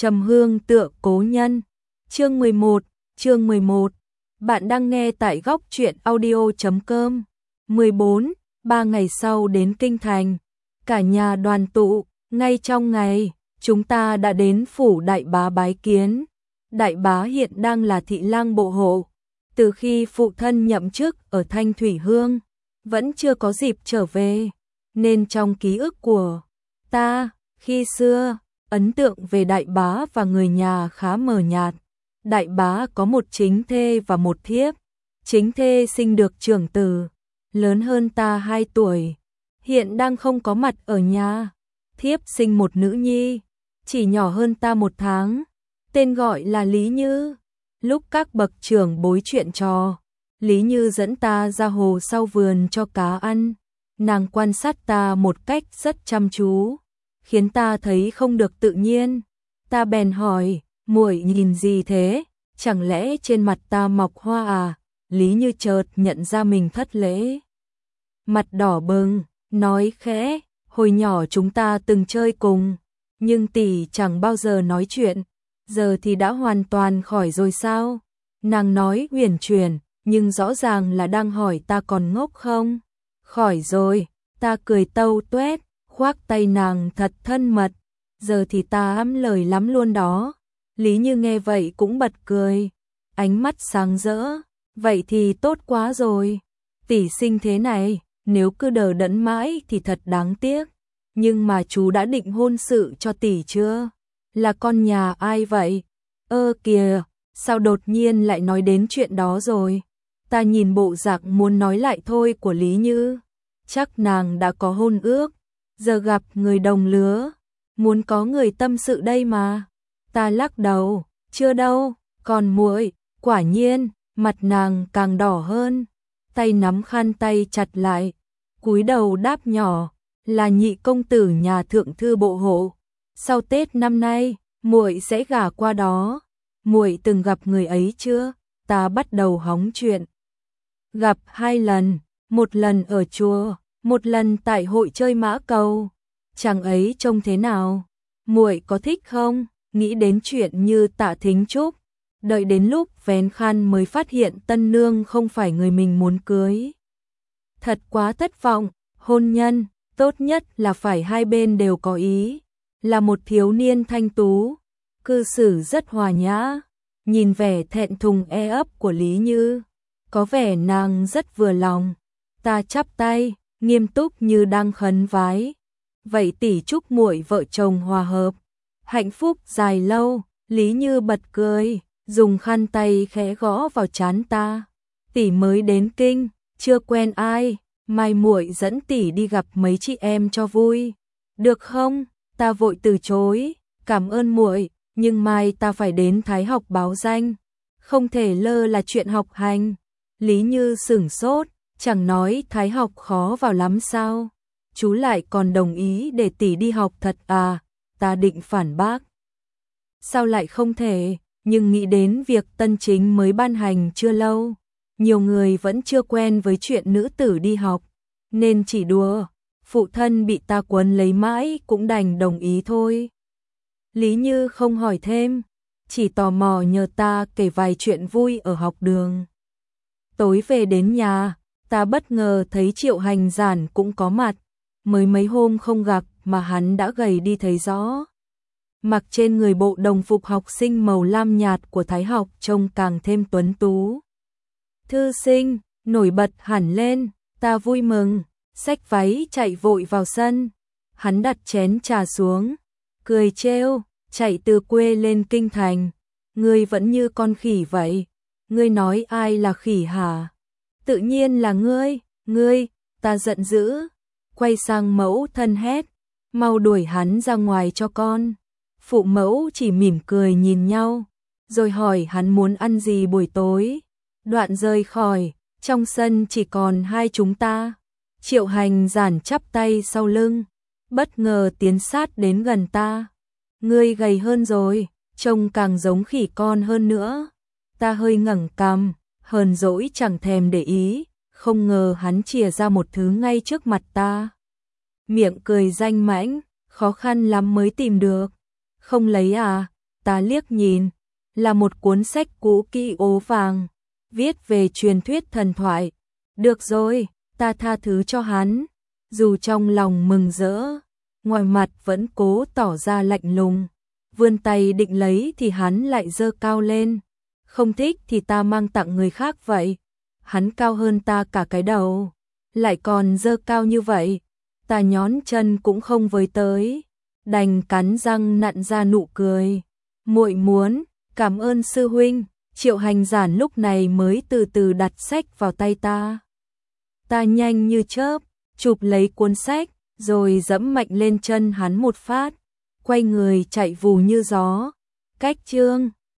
Trầm hương tựa cố nhân. Chương 11. Bạn đang nghe tại góc truyện audio.com. 14. 3 ngày sau đến Kinh Thành. Cả nhà đoàn tụ, ngay trong ngày, chúng ta đã đến phủ đại bá bái kiến. Đại bá hiện đang là thị lang bộ hộ. Từ khi phụ thân nhậm chức ở Thanh Thủy Hương, vẫn chưa có dịp trở về, nên trong ký ức của ta, khi xưa, ấn tượng về đại bá và người nhà khá mờ nhạt. Đại bá có một chính thê và một thiếp. Chính thê sinh được trưởng tử, lớn hơn ta 2 tuổi, hiện đang không có mặt ở nhà. Thiếp sinh một nữ nhi, chỉ nhỏ hơn ta 1 tháng, tên gọi là Lý Như. Lúc các bậc trưởng bối chuyện trò, Lý Như dẫn ta ra hồ sau vườn cho cá ăn. Nàng quan sát ta một cách rất chăm chú, khiến ta thấy không được tự nhiên. Ta bèn hỏi, muội nhìn gì thế? Chẳng lẽ trên mặt ta mọc hoa à? Lý Như chợt nhận ra mình thất lễ, mặt đỏ bừng, nói khẽ, hồi nhỏ chúng ta từng chơi cùng, nhưng tỷ chẳng bao giờ nói chuyện, giờ thì đã hoàn toàn khỏi rồi sao? Nàng nói uyển chuyển, nhưng rõ ràng là đang hỏi ta còn ngốc không? Khỏi rồi, ta cười tâu tuét, khoác tay nàng thật thân mật, giờ thì ta ấm lời lắm luôn đó. Lý Như nghe vậy cũng bật cười, ánh mắt sáng rỡ, vậy thì tốt quá rồi. Tỷ sinh thế này, nếu cứ đờ đẫn mãi thì thật đáng tiếc. Nhưng mà chú đã định hôn sự cho tỷ chưa? Là con nhà ai vậy? Ơ kìa, sao đột nhiên lại nói đến chuyện đó rồi? Ta nhìn bộ dạng muốn nói lại thôi của Lý Như. Chắc nàng đã có hôn ước, giờ gặp người đồng lứa, muốn có người tâm sự đây mà. Ta lắc đầu, chưa đâu, còn muội. Quả nhiên, mặt nàng càng đỏ hơn, tay nắm khăn tay chặt lại, cúi đầu đáp nhỏ, là nhị công tử nhà thượng thư bộ hộ. Sau Tết năm nay, muội sẽ gả qua đó. Muội từng gặp người ấy chưa? Ta bắt đầu hóng chuyện. Gặp 2 lần, 1 lần ở chùa, 1 lần tại hội chơi mã cầu. Chàng ấy trông thế nào? Muội có thích không? Nghĩ đến chuyện như Tạ Thính Trúc, đợi đến lúc vén khăn mới phát hiện tân nương không phải người mình muốn cưới. Thật quá thất vọng, hôn nhân, tốt nhất là phải hai bên đều có ý. Là một thiếu niên thanh tú, cư xử rất hòa nhã, nhìn vẻ thẹn thùng e ấp của Lý Như, có vẻ nàng rất vừa lòng. Ta chắp tay, nghiêm túc như đang khấn vái. Vậy tỷ chúc muội vợ chồng hòa hợp, hạnh phúc dài lâu. Lý Như bật cười, dùng khăn tay khẽ gõ vào trán ta. Tỷ mới đến kinh, chưa quen ai, mai muội dẫn tỷ đi gặp mấy chị em cho vui. Được không? Ta vội từ chối, cảm ơn muội, nhưng mai ta phải đến Thái học báo danh, không thể lơ là chuyện học hành. Lý Như sửng sốt, chẳng nói Thái học khó vào lắm sao? Chú lại còn đồng ý để tỷ đi học thật à? Ta định phản bác. Sao lại không thể, nhưng nghĩ đến việc tân chính mới ban hành chưa lâu, nhiều người vẫn chưa quen với chuyện nữ tử đi học, nên chỉ đùa. Phụ thân bị ta quấn lấy mãi cũng đành đồng ý thôi. Lý Như không hỏi thêm, chỉ tò mò nhờ ta kể vài chuyện vui ở học đường. Tối về đến nhà, ta bất ngờ thấy Triệu Hành Giản cũng có mặt, mới mấy hôm không gặp mà hắn đã gầy đi thấy rõ. Mặc trên người bộ đồng phục học sinh màu lam nhạt của Thái học trông càng thêm tuấn tú. Thư sinh, nổi bật hẳn lên, ta vui mừng, xách váy chạy vội vào sân. Hắn đặt chén trà xuống, cười trêu, chạy từ quê lên kinh thành. Ngươi vẫn như con khỉ vậy, ngươi nói ai là khỉ hả? Tự nhiên là ngươi, ta giận dữ, quay sang mẫu thân hét, mau đuổi hắn ra ngoài cho con. Phụ mẫu chỉ mỉm cười nhìn nhau, rồi hỏi hắn muốn ăn gì buổi tối. Đoạn rời khỏi, trong sân chỉ còn hai chúng ta. Triệu Hành Giản chắp tay sau lưng, bất ngờ tiến sát đến gần ta. Ngươi gầy hơn rồi, trông càng giống khỉ con hơn nữa. Ta hơi ngẩng cằm, hờn dỗi chẳng thèm để ý, không ngờ hắn chìa ra một thứ ngay trước mặt ta. Miệng cười danh mãnh, khó khăn lắm mới tìm được. Không lấy à? ta liếc nhìn, là một cuốn sách cũ kỹ ố vàng, viết về truyền thuyết thần thoại. Được rồi, ta tha thứ cho hắn, dù trong lòng mừng rỡ, ngoài mặt vẫn cố tỏ ra lạnh lùng. Vươn tay định lấy thì hắn lại giơ cao lên. Không thích thì ta mang tặng người khác vậy. Hắn cao hơn ta cả cái đầu, lại còn giơ cao như vậy, ta nhón chân cũng không với tới, đành cắn răng nặn ra nụ cười. Muội muốn, cảm ơn sư huynh. Triệu Hành Giản lúc này mới từ từ đặt sách vào tay ta. Ta nhanh như chớp, chụp lấy cuốn sách, rồi dẫm mạnh lên chân hắn một phát, quay người chạy vù như gió. Cách chương